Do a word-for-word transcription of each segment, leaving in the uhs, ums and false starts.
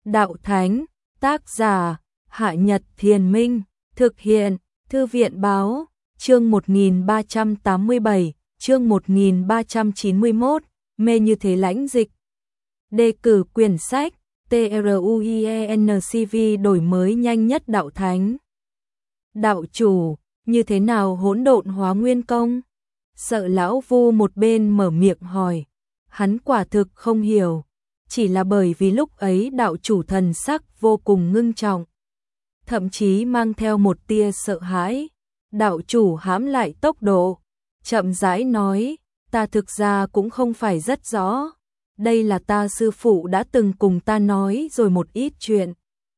Đạo Thánh, tác giả, Hạ Nhật Thiền Minh, thực hiện, Thư viện Báo, chương một nghìn ba trăm tám mươi bảy, chương một nghìn ba trăm chín mươi mốt, mê như thế lãnh dịch. Đề cử quyển sách, TRUIENCV đổi mới nhanh nhất Đạo Thánh. Đạo chủ, như thế nào hỗn độn hóa nguyên công? Sợ lão Vu một bên mở miệng hỏi. Hắn quả thực không hiểu, chỉ là bởi vì lúc ấy đạo chủ thần sắc vô cùng ngưng trọng, thậm chí mang theo một tia sợ hãi. Đạo chủ hãm lại tốc độ, chậm rãi nói, ta thực ra cũng không phải rất rõ. Đây là ta sư phụ đã từng cùng ta nói rồi một ít chuyện.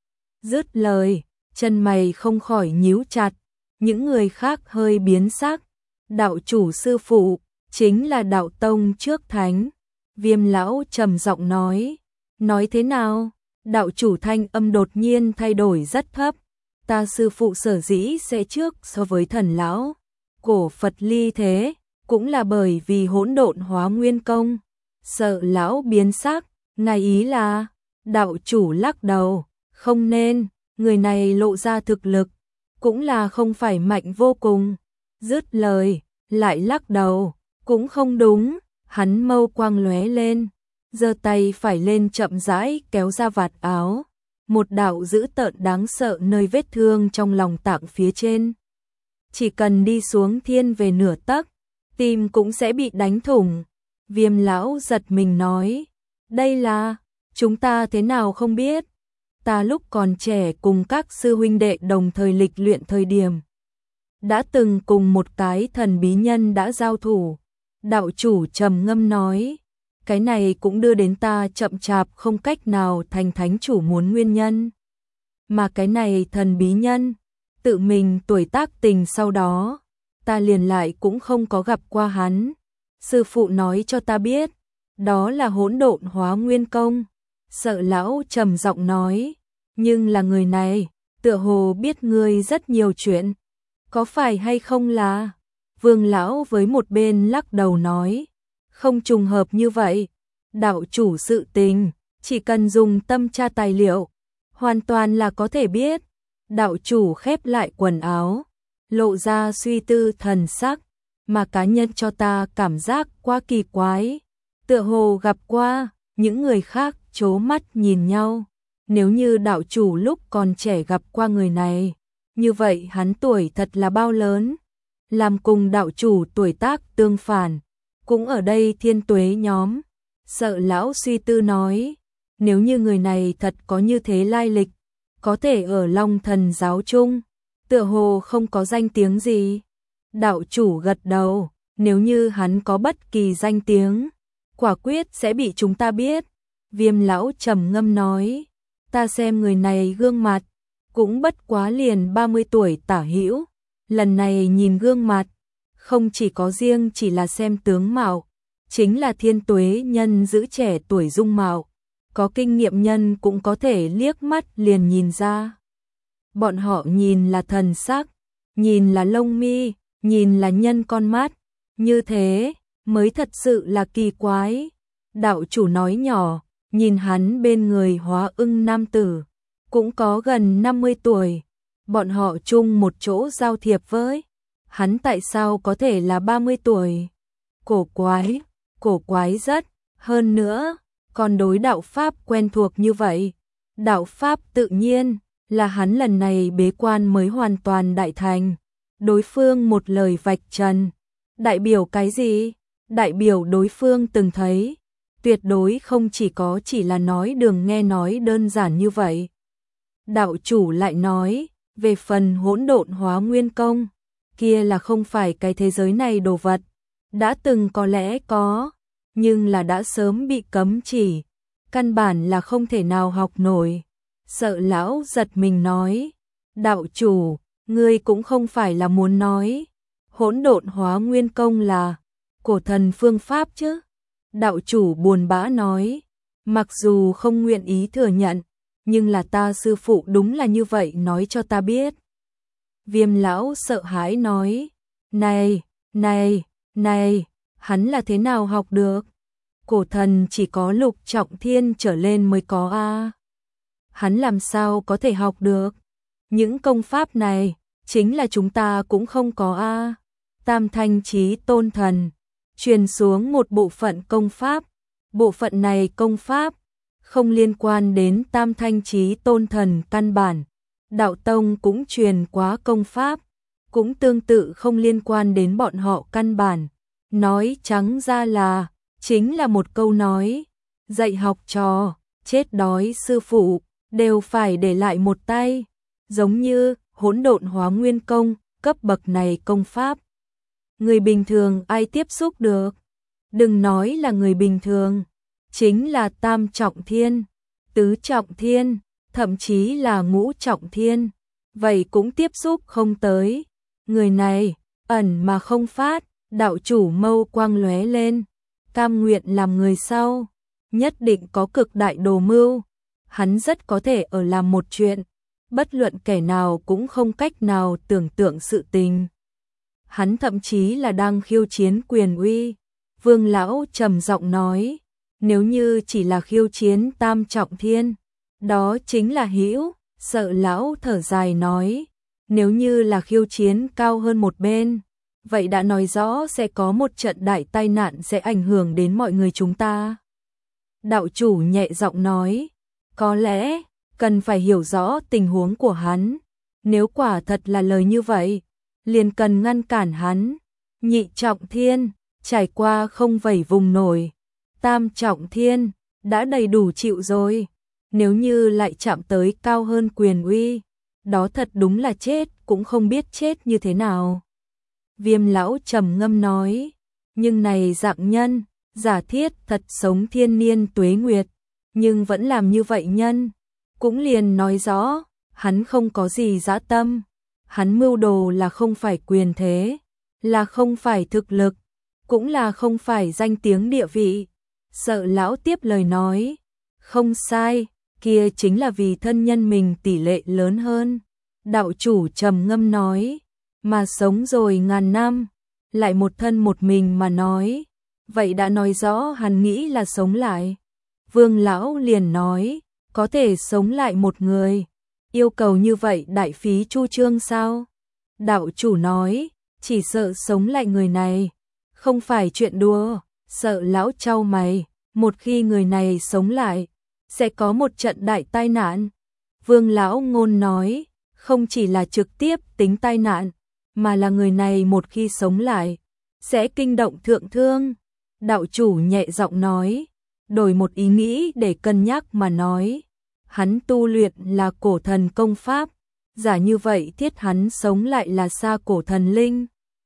Dứt lời, chân mày không khỏi nhíu chặt, những người khác hơi biến sắc. Đạo chủ sư phụ, chính là đạo tông trước thánh. Viêm lão trầm giọng nói, nói thế nào? Đạo chủ thanh âm đột nhiên thay đổi rất thấp. Ta sư phụ sở dĩ sẽ trước so với thần lão cổ Phật ly thế, cũng là bởi vì hỗn độn hóa nguyên công. Sợ lão biến sắc, ngài ý là, đạo chủ lắc đầu, không nên, người này lộ ra thực lực, cũng là không phải mạnh vô cùng. Dứt lời, lại lắc đầu, cũng không đúng. Hắn mâu quang lóe lên, giơ tay phải lên chậm rãi kéo ra vạt áo, một đạo dữ tợn đáng sợ nơi vết thương trong lòng tạng phía trên. Chỉ cần đi xuống thiên về nửa tấc, tim cũng sẽ bị đánh thủng. Viêm lão giật mình nói, đây là, chúng ta thế nào không biết. Ta lúc còn trẻ cùng các sư huynh đệ đồng thời lịch luyện thời điểm, đã từng cùng một cái thần bí nhân đã giao thủ. Đạo chủ trầm ngâm nói, cái này cũng đưa đến ta chậm chạp không cách nào thành thánh chủ muốn nguyên nhân. Mà cái này thần bí nhân, tự mình tuổi tác tình sau đó, ta liền lại cũng không có gặp qua hắn. Sư phụ nói cho ta biết, đó là hỗn độn hóa nguyên công. Sợ lão trầm giọng nói, nhưng là người này, tựa hồ biết ngươi rất nhiều chuyện, có phải hay không là... Vương lão với một bên lắc đầu nói, không trùng hợp như vậy. Đạo chủ sự tình, chỉ cần dùng tâm tra tài liệu, hoàn toàn là có thể biết. Đạo chủ khép lại quần áo, lộ ra suy tư thần sắc, mà cá nhân cho ta cảm giác quá kỳ quái, tựa hồ gặp qua. Những người khác trố mắt nhìn nhau, nếu như đạo chủ lúc còn trẻ gặp qua người này, như vậy hắn tuổi thật là bao lớn. Làm cùng đạo chủ tuổi tác tương phản, cũng ở đây thiên tuế nhóm. Sợ lão suy tư nói, nếu như người này thật có như thế lai lịch, có thể ở Long Thần giáo chung, tựa hồ không có danh tiếng gì. Đạo chủ gật đầu, nếu như hắn có bất kỳ danh tiếng, quả quyết sẽ bị chúng ta biết. Viêm lão trầm ngâm nói, ta xem người này gương mặt, cũng bất quá liền ba mươi tuổi tả hữu. Lần này nhìn gương mặt, không chỉ có riêng chỉ là xem tướng mạo, chính là thiên tuế nhân giữ trẻ tuổi dung mạo, có kinh nghiệm nhân cũng có thể liếc mắt liền nhìn ra. Bọn họ nhìn là thần sắc, nhìn là lông mi, nhìn là nhân con mắt, như thế mới thật sự là kỳ quái. Đạo chủ nói nhỏ, nhìn hắn bên người hóa ưng nam tử, cũng có gần năm mươi tuổi. Bọn họ chung một chỗ giao thiệp với hắn, tại sao có thể là ba mươi tuổi? Cổ quái, cổ quái rất, hơn nữa, còn đối đạo Pháp quen thuộc như vậy. Đạo Pháp tự nhiên là hắn lần này bế quan mới hoàn toàn đại thành. Đối phương một lời vạch trần, đại biểu cái gì? Đại biểu đối phương từng thấy, tuyệt đối không chỉ có chỉ là nói đường nghe nói đơn giản như vậy. Đạo chủ lại nói, về phần hỗn độn hóa nguyên công, kia là không phải cái thế giới này đồ vật, đã từng có lẽ có, nhưng là đã sớm bị cấm chỉ, căn bản là không thể nào học nổi. Sợ lão giật mình nói, đạo chủ, ngươi cũng không phải là muốn nói, hỗn độn hóa nguyên công là cổ thần phương pháp chứ? Đạo chủ buồn bã nói, mặc dù không nguyện ý thừa nhận, nhưng là ta sư phụ đúng là như vậy nói cho ta biết. Viêm lão sợ hãi nói, này, này, này, hắn là thế nào học được? Cổ thần chỉ có lục trọng thiên trở lên mới có a. hắn làm sao có thể học được? Những công pháp này, chính là chúng ta cũng không có a. Tam Thanh Chí Tôn Thần, truyền xuống một bộ phận công pháp, bộ phận này công pháp, không liên quan đến Tam Thanh Chí Tôn Thần căn bản. Đạo Tông cũng truyền quá công pháp, cũng tương tự không liên quan đến bọn họ căn bản. Nói trắng ra là, chính là một câu nói, dạy học trò, chết đói sư phụ, đều phải để lại một tay. Giống như hỗn độn hóa nguyên công, cấp bậc này công pháp. Người bình thường ai tiếp xúc được? Đừng nói là người bình thường, chính là tam trọng thiên, tứ trọng thiên, thậm chí là ngũ trọng thiên, vậy cũng tiếp xúc không tới. Người này, ẩn mà không phát, đạo chủ mâu quang lóe lên, cam nguyện làm người sau, nhất định có cực đại đồ mưu, hắn rất có thể ở làm một chuyện, bất luận kẻ nào cũng không cách nào tưởng tượng sự tình. Hắn thậm chí là đang khiêu chiến quyền uy. Vương lão trầm giọng nói, nếu như chỉ là khiêu chiến tam trọng thiên, đó chính là hữu. Sợ lão thở dài nói, nếu như là khiêu chiến cao hơn một bên, vậy đã nói rõ sẽ có một trận đại tai nạn sẽ ảnh hưởng đến mọi người chúng ta. Đạo chủ nhẹ giọng nói, có lẽ cần phải hiểu rõ tình huống của hắn, nếu quả thật là lời như vậy, liền cần ngăn cản hắn. Nhị trọng thiên, trải qua không vẩy vùng nổi, tam trọng thiên, đã đầy đủ chịu rồi, nếu như lại chạm tới cao hơn quyền uy, đó thật đúng là chết cũng không biết chết như thế nào. Viêm lão trầm ngâm nói, nhưng này dạng nhân, giả thiết thật sống thiên niên tuế nguyệt, nhưng vẫn làm như vậy nhân, cũng liền nói rõ, hắn không có gì dã tâm, hắn mưu đồ là không phải quyền thế, là không phải thực lực, cũng là không phải danh tiếng địa vị. Sợ lão tiếp lời nói, không sai, kia chính là vì thân nhân mình tỷ lệ lớn hơn. Đạo chủ trầm ngâm nói, mà sống rồi ngàn năm, lại một thân một mình mà nói, vậy đã nói rõ hắn nghĩ là sống lại. Vương lão liền nói, có thể sống lại một người, yêu cầu như vậy đại phí chu trương sao? Đạo chủ nói, chỉ sợ sống lại người này, không phải chuyện đùa. Sợ lão trao mày, một khi người này sống lại, sẽ có một trận đại tai nạn. Vương lão ngôn nói, không chỉ là trực tiếp tính tai nạn, mà là người này một khi sống lại, sẽ kinh động thượng thương. Đạo chủ nhẹ giọng nói, đổi một ý nghĩ để cân nhắc mà nói, hắn tu luyện là cổ thần công pháp, giả như vậy thiết hắn sống lại là xa cổ thần linh.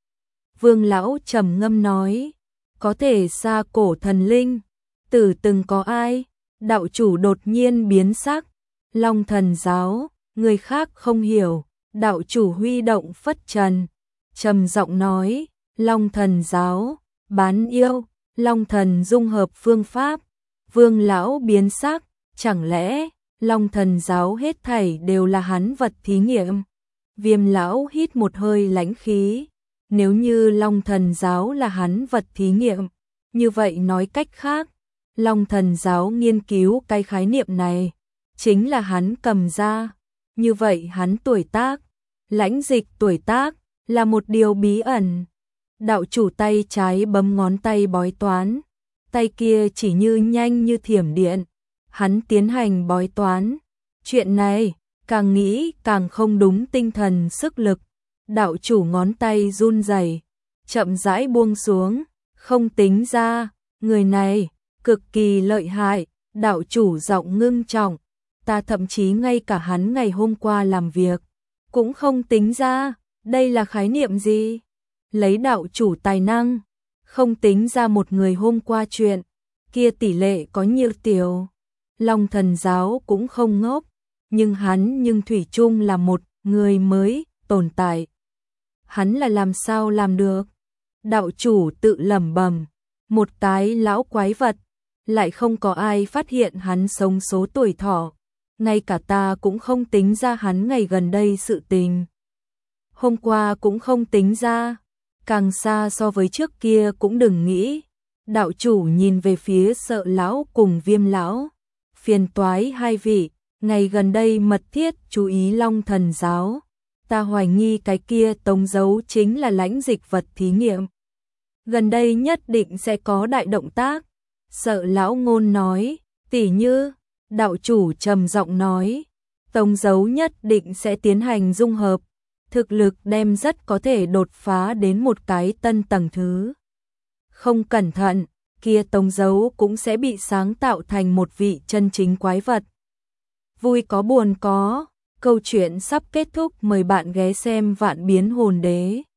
Vương lão trầm ngâm nói, có thể xa cổ thần linh, tử từng có ai? Đạo chủ đột nhiên biến sắc, Long Thần giáo, người khác không hiểu. Đạo chủ huy động phất trần, trầm giọng nói, Long Thần giáo, bán yêu, Long Thần dung hợp phương pháp. Vương lão biến sắc, chẳng lẽ Long Thần giáo hết thảy đều là hắn vật thí nghiệm? Viêm lão hít một hơi lãnh khí, nếu như Long Thần giáo là hắn vật thí nghiệm, như vậy nói cách khác, Long Thần giáo nghiên cứu cái khái niệm này, chính là hắn cầm ra. Như vậy hắn tuổi tác, lãnh dịch tuổi tác, là một điều bí ẩn. Đạo chủ tay trái bấm ngón tay bói toán, tay kia chỉ như nhanh như thiểm điện, hắn tiến hành bói toán. Chuyện này, càng nghĩ càng không đúng tinh thần sức lực. Đạo chủ ngón tay run rẩy, chậm rãi buông xuống, không tính ra, người này cực kỳ lợi hại. Đạo chủ giọng ngưng trọng, ta thậm chí ngay cả hắn ngày hôm qua làm việc cũng không tính ra, đây là khái niệm gì? Lấy đạo chủ tài năng, không tính ra một người hôm qua chuyện, kia tỷ lệ có nhiều tiểu. Long Thần giáo cũng không ngốc, nhưng hắn nhưng thủy chung là một người mới tồn tại. Hắn là làm sao làm được? Đạo chủ tự lẩm bẩm, một cái lão quái vật, lại không có ai phát hiện hắn sống số tuổi thọ, ngay cả ta cũng không tính ra hắn ngày gần đây sự tình. Hôm qua cũng không tính ra, càng xa so với trước kia cũng đừng nghĩ. Đạo chủ nhìn về phía Sợ lão cùng Viêm lão, phiền toái hai vị, ngày gần đây mật thiết chú ý Long Thần giáo. Ta hoài nghi cái kia tống dấu chính là lãnh dịch vật thí nghiệm. Gần đây nhất định sẽ có đại động tác. Sợ lão ngôn nói, tỉ như, đạo chủ trầm giọng nói, tống dấu nhất định sẽ tiến hành dung hợp. Thực lực đem rất có thể đột phá đến một cái tân tầng thứ. Không cẩn thận, kia tống dấu cũng sẽ bị sáng tạo thành một vị chân chính quái vật. Vui có buồn có, câu chuyện sắp kết thúc, mời bạn ghé xem Vạn Biến Hồn Đế.